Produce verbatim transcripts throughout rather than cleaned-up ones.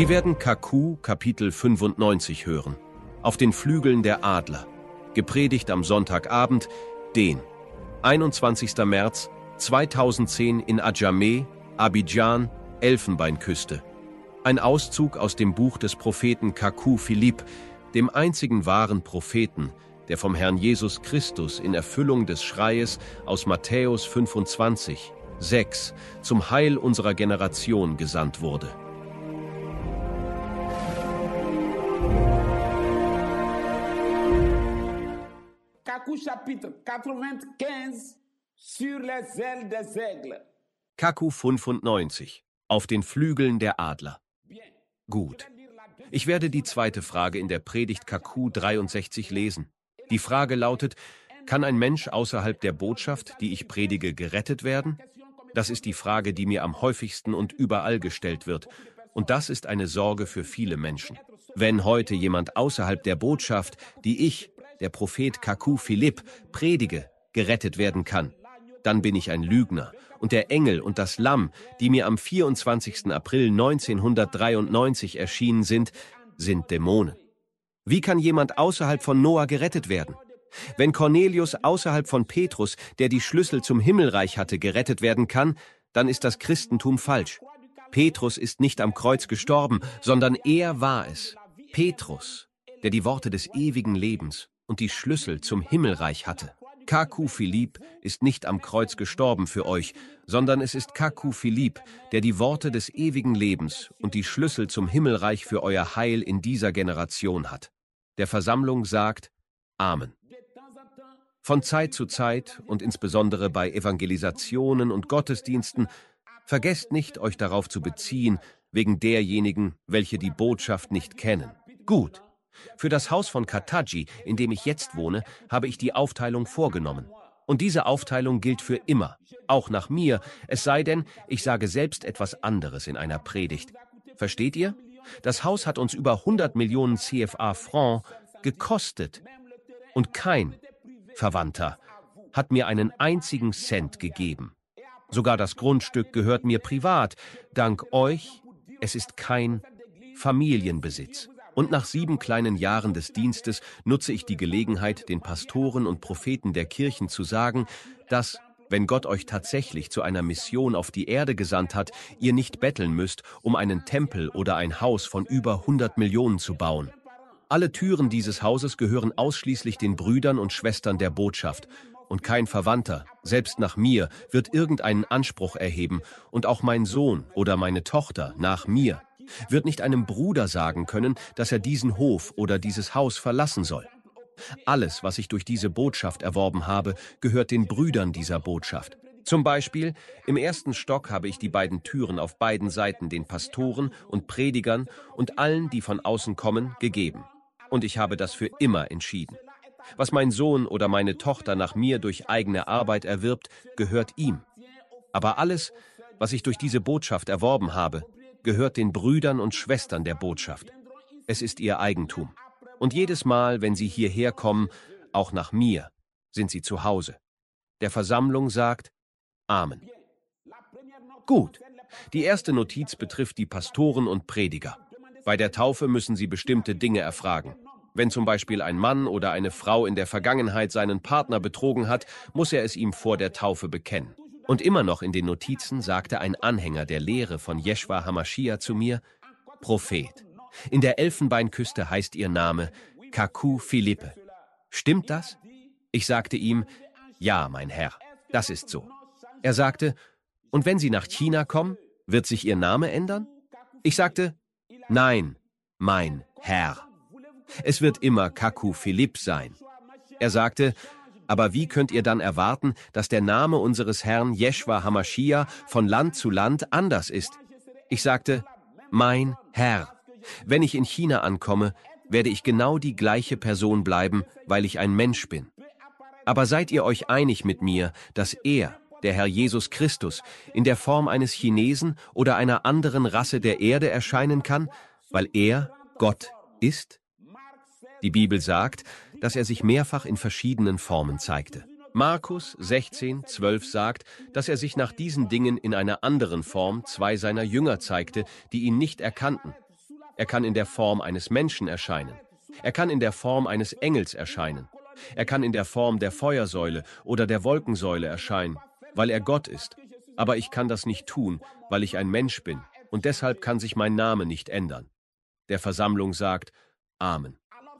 Sie werden Kaku, Kapitel fünfundneunzig hören. Auf den Flügeln der Adler. Gepredigt am Sonntagabend, den einundzwanzigsten März zweitausendzehn in Adjamé, Abidjan, Elfenbeinküste. Ein Auszug aus dem Buch des Propheten Kaku Philipp, dem einzigen wahren Propheten, der vom Herrn Jesus Christus in Erfüllung des Schreies aus Matthäus fünfundzwanzig, sechs zum Heil unserer Generation gesandt wurde. Kaku chapitre quatre-vingt-quinze sur les ailes des aigles. Kaku fünfundneunzig. Auf den Flügeln der Adler. Gut. Ich werde die zweite Frage in der Predigt Kaku dreiundsechzig lesen. Die Frage lautet: Kann ein Mensch außerhalb der Botschaft, die ich predige, gerettet werden? Das ist die Frage, die mir am häufigsten und überall gestellt wird. Und das ist eine Sorge für viele Menschen. Wenn heute jemand außerhalb der Botschaft, die ich, der Prophet Kaku Philipp, predige, gerettet werden kann, dann bin ich ein Lügner. Und der Engel und das Lamm, die mir am vierundzwanzigsten April neunzehnhundertdreiundneunzig erschienen sind, sind Dämonen. Wie kann jemand außerhalb von Noah gerettet werden? Wenn Cornelius außerhalb von Petrus, der die Schlüssel zum Himmelreich hatte, gerettet werden kann, dann ist das Christentum falsch. Petrus ist nicht am Kreuz gestorben, sondern er war es. Petrus, der die Worte des ewigen Lebens und die Schlüssel zum Himmelreich hatte. Kaku Philipp ist nicht am Kreuz gestorben für euch, sondern es ist Kaku Philipp, der die Worte des ewigen Lebens und die Schlüssel zum Himmelreich für euer Heil in dieser Generation hat. Der Versammlung sagt Amen. Von Zeit zu Zeit und insbesondere bei Evangelisationen und Gottesdiensten vergesst nicht, euch darauf zu beziehen, wegen derjenigen, welche die Botschaft nicht kennen. Gut. Für das Haus von Kataji, in dem ich jetzt wohne, habe ich die Aufteilung vorgenommen. Und diese Aufteilung gilt für immer, auch nach mir, es sei denn, ich sage selbst etwas anderes in einer Predigt. Versteht ihr? Das Haus hat uns über hundert Millionen C F A Franc gekostet. Und kein Verwandter hat mir einen einzigen Cent gegeben. Sogar das Grundstück gehört mir privat. Dank euch, es ist kein Familienbesitz. Und nach sieben kleinen Jahren des Dienstes nutze ich die Gelegenheit, den Pastoren und Propheten der Kirchen zu sagen, dass, wenn Gott euch tatsächlich zu einer Mission auf die Erde gesandt hat, ihr nicht betteln müsst, um einen Tempel oder ein Haus von über hundert Millionen zu bauen. Alle Türen dieses Hauses gehören ausschließlich den Brüdern und Schwestern der Botschaft. Und kein Verwandter, selbst nach mir, wird irgendeinen Anspruch erheben, und auch mein Sohn oder meine Tochter nach mir wird nicht einem Bruder sagen können, dass er diesen Hof oder dieses Haus verlassen soll. Alles, was ich durch diese Botschaft erworben habe, gehört den Brüdern dieser Botschaft. Zum Beispiel, im ersten Stock habe ich die beiden Türen auf beiden Seiten den Pastoren und Predigern und allen, die von außen kommen, gegeben. Und ich habe das für immer entschieden. Was mein Sohn oder meine Tochter nach mir durch eigene Arbeit erwirbt, gehört ihm. Aber alles, was ich durch diese Botschaft erworben habe, gehört den Brüdern und Schwestern der Botschaft. Es ist ihr Eigentum. Und jedes Mal, wenn sie hierher kommen, auch nach mir, sind sie zu Hause. Der Versammlung sagt Amen. Gut. Die erste Notiz betrifft die Pastoren und Prediger. Bei der Taufe müssen sie bestimmte Dinge erfragen. Wenn zum Beispiel ein Mann oder eine Frau in der Vergangenheit seinen Partner betrogen hat, muss er es ihm vor der Taufe bekennen. Und immer noch in den Notizen sagte ein Anhänger der Lehre von Jeschua Hamaschiach zu mir, Prophet. In der Elfenbeinküste heißt ihr Name Kaku Philippe. Stimmt das? Ich sagte ihm, ja, mein Herr, das ist so. Er sagte, und wenn Sie nach China kommen, wird sich Ihr Name ändern? Ich sagte, nein, mein Herr. Es wird immer Kaku Philipp sein. Er sagte, aber wie könnt ihr dann erwarten, dass der Name unseres Herrn Jeschua Hamaschiach von Land zu Land anders ist? Ich sagte, mein Herr. Wenn ich in China ankomme, werde ich genau die gleiche Person bleiben, weil ich ein Mensch bin. Aber seid ihr euch einig mit mir, dass er, der Herr Jesus Christus, in der Form eines Chinesen oder einer anderen Rasse der Erde erscheinen kann, weil er Gott ist? Die Bibel sagt, dass er sich mehrfach in verschiedenen Formen zeigte. Markus sechzehn, zwölf sagt, dass er sich nach diesen Dingen in einer anderen Form zwei seiner Jünger zeigte, die ihn nicht erkannten. Er kann in der Form eines Menschen erscheinen. Er kann in der Form eines Engels erscheinen. Er kann in der Form der Feuersäule oder der Wolkensäule erscheinen, weil er Gott ist. Aber ich kann das nicht tun, weil ich ein Mensch bin, und deshalb kann sich mein Name nicht ändern. Der Versammlung sagt, Amen.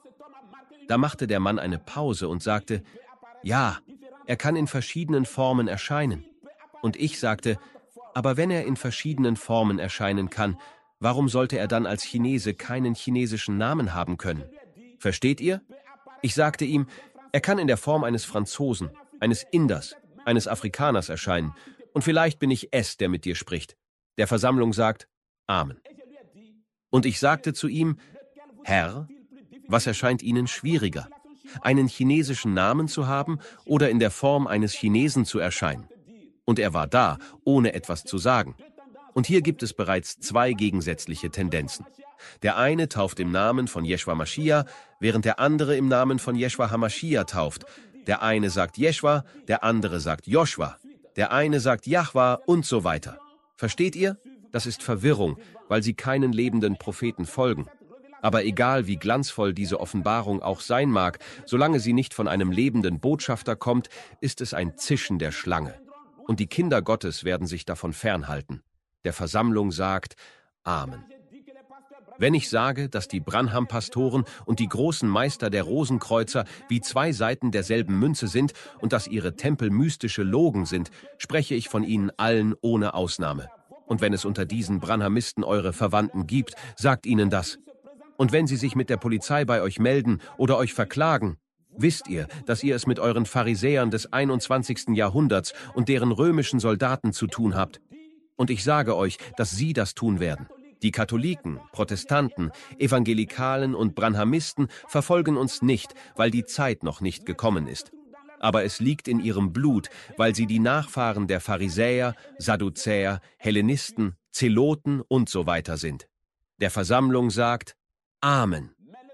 Da machte der Mann eine Pause und sagte, ja, er kann in verschiedenen Formen erscheinen. Und ich sagte, aber wenn er in verschiedenen Formen erscheinen kann, warum sollte er dann als Chinese keinen chinesischen Namen haben können? Versteht ihr? Ich sagte ihm, er kann in der Form eines Franzosen, eines Inders, eines Afrikaners erscheinen, und vielleicht bin ich es, der mit dir spricht. Der Versammlung sagt, Amen. Und ich sagte zu ihm, Herr, was erscheint Ihnen schwieriger, einen chinesischen Namen zu haben oder in der Form eines Chinesen zu erscheinen? Und er war da, ohne etwas zu sagen. Und hier gibt es bereits zwei gegensätzliche Tendenzen. Der eine tauft im Namen von Jeschua Maschiach, während der andere im Namen von Jeschua HaMaschiach tauft. Der eine sagt Jeschua, der andere sagt Joshua. Der eine sagt Jahwa und so weiter. Versteht ihr? Das ist Verwirrung, weil sie keinen lebenden Propheten folgen. Aber egal wie glanzvoll diese Offenbarung auch sein mag, solange sie nicht von einem lebenden Botschafter kommt, ist es ein Zischen der Schlange. Und die Kinder Gottes werden sich davon fernhalten. Der Versammlung sagt Amen. Wenn ich sage, dass die Branham-Pastoren und die großen Meister der Rosenkreuzer wie zwei Seiten derselben Münze sind und dass ihre Tempel mystische Logen sind, spreche ich von ihnen allen ohne Ausnahme. Und wenn es unter diesen Branhamisten eure Verwandten gibt, sagt ihnen das. Und wenn sie sich mit der Polizei bei euch melden oder euch verklagen, wisst ihr, dass ihr es mit euren Pharisäern des einundzwanzigsten Jahrhunderts und deren römischen Soldaten zu tun habt. Und ich sage euch, dass sie das tun werden. Die Katholiken, Protestanten, Evangelikalen und Branhamisten verfolgen uns nicht, weil die Zeit noch nicht gekommen ist. Aber es liegt in ihrem Blut, weil sie die Nachfahren der Pharisäer, Sadduzäer, Hellenisten, Zeloten und so weiter sind. Der Versammlung sagt Amen.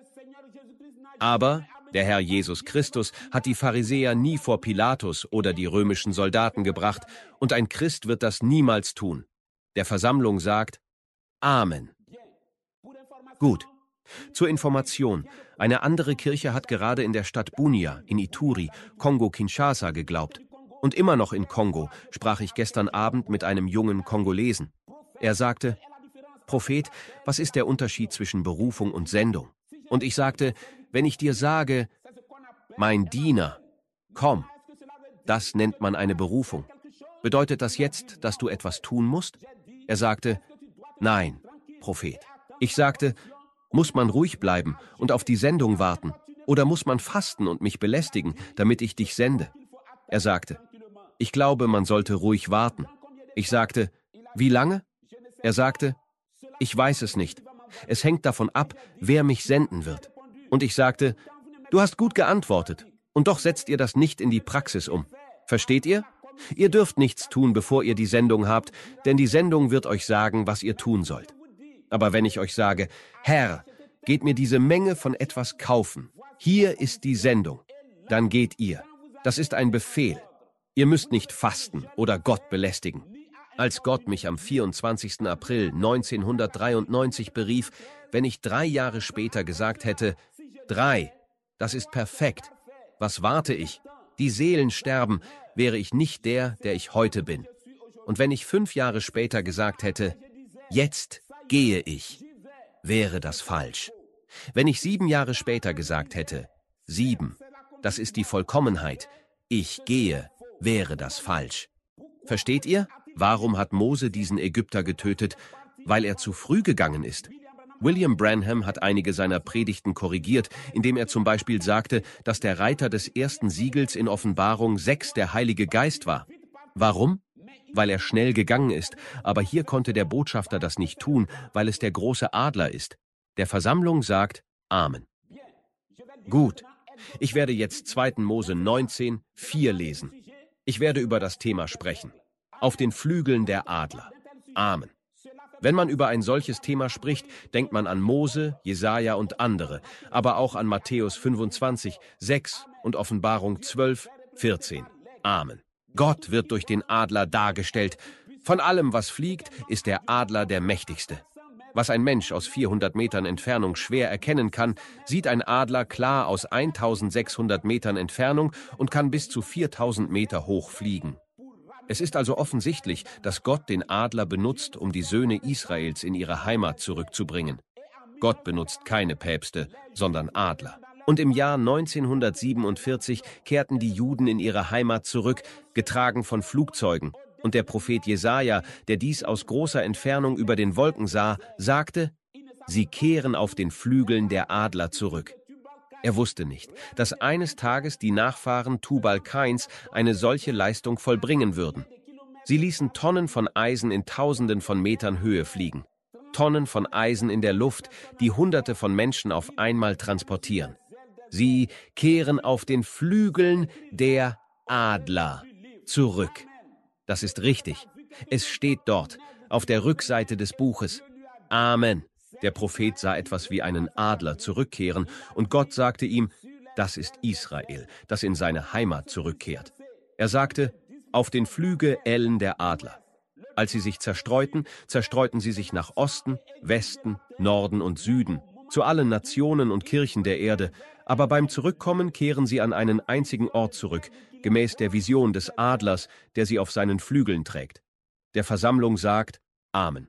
Aber der Herr Jesus Christus hat die Pharisäer nie vor Pilatus oder die römischen Soldaten gebracht, und ein Christ wird das niemals tun. Der Versammlung sagt Amen. Gut. Zur Information. Eine andere Kirche hat gerade in der Stadt Bunia, in Ituri, Kongo-Kinshasa geglaubt. Und immer noch in Kongo sprach ich gestern Abend mit einem jungen Kongolesen. Er sagte, Prophet, was ist der Unterschied zwischen Berufung und Sendung? Und ich sagte, wenn ich dir sage, mein Diener, komm, das nennt man eine Berufung. Bedeutet das jetzt, dass du etwas tun musst? Er sagte, nein, Prophet. Ich sagte, muss man ruhig bleiben und auf die Sendung warten? Oder muss man fasten und mich belästigen, damit ich dich sende? Er sagte, ich glaube, man sollte ruhig warten. Ich sagte, wie lange? Er sagte, ich weiß es nicht. Es hängt davon ab, wer mich senden wird. Und ich sagte, du hast gut geantwortet. Und doch setzt ihr das nicht in die Praxis um. Versteht ihr? Ihr dürft nichts tun, bevor ihr die Sendung habt, denn die Sendung wird euch sagen, was ihr tun sollt. Aber wenn ich euch sage, Herr, geht mir diese Menge von etwas kaufen, hier ist die Sendung, dann geht ihr. Das ist ein Befehl. Ihr müsst nicht fasten oder Gott belästigen. Als Gott mich am vierundzwanzigsten April neunzehnhundertdreiundneunzig berief, wenn ich drei Jahre später gesagt hätte, drei, das ist perfekt. Was warte ich? Die Seelen sterben, wäre ich nicht der, der ich heute bin. Und wenn ich fünf Jahre später gesagt hätte, jetzt gehe ich, wäre das falsch. Wenn ich sieben Jahre später gesagt hätte, sieben, das ist die Vollkommenheit, ich gehe, wäre das falsch. Versteht ihr? Warum hat Mose diesen Ägypter getötet? Weil er zu früh gegangen ist. William Branham hat einige seiner Predigten korrigiert, indem er zum Beispiel sagte, dass der Reiter des ersten Siegels in Offenbarung sechs der Heilige Geist war. Warum? Weil er schnell gegangen ist, aber hier konnte der Botschafter das nicht tun, weil es der große Adler ist. Der Versammlung sagt Amen. Gut, ich werde jetzt zweiten Mose neunzehn, vier lesen. Ich werde über das Thema sprechen. Auf den Flügeln der Adler. Amen. Wenn man über ein solches Thema spricht, denkt man an Mose, Jesaja und andere, aber auch an Matthäus fünfundzwanzig, sechs und Offenbarung zwölf, vierzehn. Amen. Gott wird durch den Adler dargestellt. Von allem, was fliegt, ist der Adler der mächtigste. Was ein Mensch aus vierhundert Metern Entfernung schwer erkennen kann, sieht ein Adler klar aus eintausendsechshundert Metern Entfernung und kann bis zu viertausend Meter hoch fliegen. Es ist also offensichtlich, dass Gott den Adler benutzt, um die Söhne Israels in ihre Heimat zurückzubringen. Gott benutzt keine Päpste, sondern Adler. Und im Jahr neunzehnhundertsiebenundvierzig kehrten die Juden in ihre Heimat zurück, getragen von Flugzeugen. Und der Prophet Jesaja, der dies aus großer Entfernung über den Wolken sah, sagte: Sie kehren auf den Flügeln der Adler zurück. Er wusste nicht, dass eines Tages die Nachfahren Tubal-Kains eine solche Leistung vollbringen würden. Sie ließen Tonnen von Eisen in Tausenden von Metern Höhe fliegen. Tonnen von Eisen in der Luft, die Hunderte von Menschen auf einmal transportieren. Sie kehren auf den Flügeln der Adler zurück. Das ist richtig. Es steht dort, auf der Rückseite des Buches. Amen. Der Prophet sah etwas wie einen Adler zurückkehren, und Gott sagte ihm: Das ist Israel, das in seine Heimat zurückkehrt. Er sagte: Auf den Flügelen der Adler. Als sie sich zerstreuten, zerstreuten sie sich nach Osten, Westen, Norden und Süden, zu allen Nationen und Kirchen der Erde. Aber beim Zurückkommen kehren sie an einen einzigen Ort zurück, gemäß der Vision des Adlers, der sie auf seinen Flügeln trägt. Der Versammlung sagt: Amen.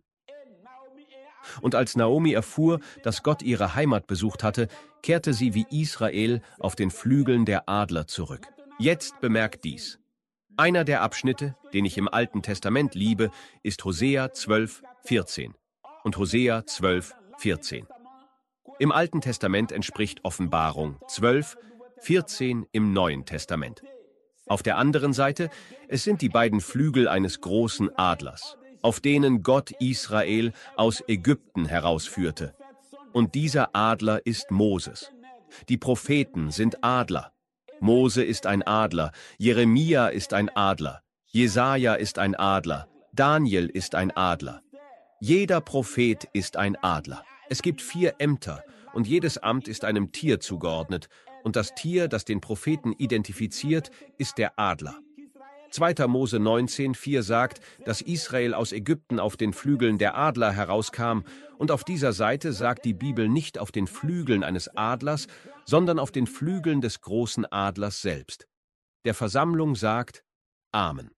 Und als Naomi erfuhr, dass Gott ihre Heimat besucht hatte, kehrte sie wie Israel auf den Flügeln der Adler zurück. Jetzt bemerkt dies. Einer der Abschnitte, den ich im Alten Testament liebe, ist Hosea zwölf, vierzehn und Hosea zwölf, vierzehn. Im Alten Testament entspricht Offenbarung zwölf, vierzehn im Neuen Testament. Auf der anderen Seite, es sind die beiden Flügel eines großen Adlers, auf denen Gott Israel aus Ägypten herausführte. Und dieser Adler ist Moses. Die Propheten sind Adler. Mose ist ein Adler, Jeremia ist ein Adler, Jesaja ist ein Adler, Daniel ist ein Adler. Jeder Prophet ist ein Adler. Es gibt vier Ämter, und jedes Amt ist einem Tier zugeordnet, und das Tier, das den Propheten identifiziert, ist der Adler. zweiter Mose neunzehn, vier sagt, dass Israel aus Ägypten auf den Flügeln der Adler herauskam, und auf dieser Seite sagt die Bibel nicht auf den Flügeln eines Adlers, sondern auf den Flügeln des großen Adlers selbst. Der Versammlung sagt Amen.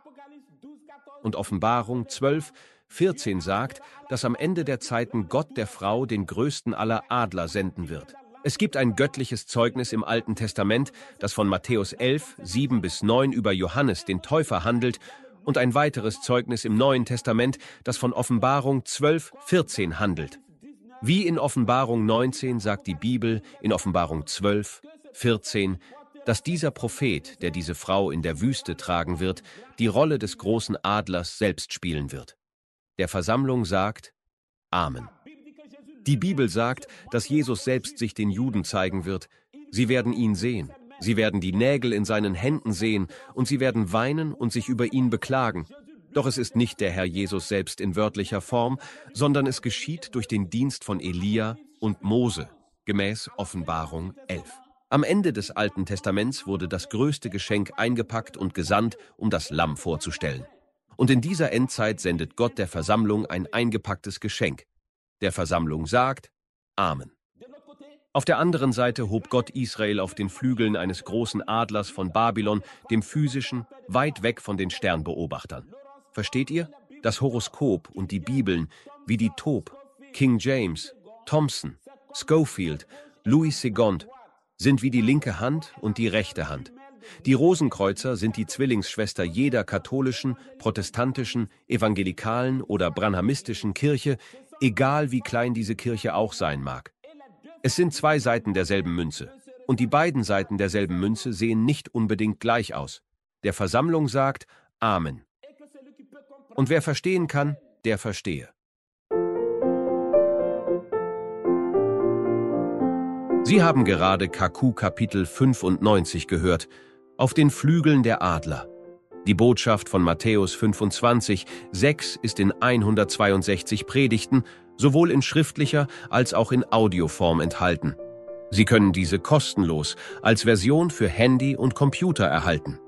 Und Offenbarung zwölf, vierzehn sagt, dass am Ende der Zeiten Gott der Frau den größten aller Adler senden wird. Es gibt ein göttliches Zeugnis im Alten Testament, das von Matthäus elf, sieben bis neun über Johannes, den Täufer, handelt, und ein weiteres Zeugnis im Neuen Testament, das von Offenbarung zwölf, vierzehn handelt. Wie in Offenbarung neunzehn sagt die Bibel in Offenbarung zwölf, vierzehn, dass dieser Prophet, der diese Frau in der Wüste tragen wird, die Rolle des großen Adlers selbst spielen wird. Der Versammlung sagt Amen. Die Bibel sagt, dass Jesus selbst sich den Juden zeigen wird. Sie werden ihn sehen. Sie werden die Nägel in seinen Händen sehen, und sie werden weinen und sich über ihn beklagen. Doch es ist nicht der Herr Jesus selbst in wörtlicher Form, sondern es geschieht durch den Dienst von Elia und Mose, gemäß Offenbarung elf. Am Ende des Alten Testaments wurde das größte Geschenk eingepackt und gesandt, um das Lamm vorzustellen. Und in dieser Endzeit sendet Gott der Versammlung ein eingepacktes Geschenk. Der Versammlung sagt Amen. Auf der anderen Seite hob Gott Israel auf den Flügeln eines großen Adlers von Babylon, dem physischen, weit weg von den Sternbeobachtern. Versteht ihr? Das Horoskop und die Bibeln, wie die Tob, King James, Thompson, Scofield, Louis Segond, sind wie die linke Hand und die rechte Hand. Die Rosenkreuzer sind die Zwillingsschwester jeder katholischen, protestantischen, evangelikalen oder branhamistischen Kirche, egal wie klein diese Kirche auch sein mag. Es sind zwei Seiten derselben Münze, und die beiden Seiten derselben Münze sehen nicht unbedingt gleich aus. Der Versammlung sagt Amen. Und wer verstehen kann, der verstehe. Sie haben gerade K Q Kapitel fünfundneunzig gehört, auf den Flügeln der Adler. Die Botschaft von Matthäus fünfundzwanzig, sechs ist in hundertzweiundsechzig Predigten, sowohl in schriftlicher als auch in Audioform enthalten. Sie können diese kostenlos als Version für Handy und Computer erhalten.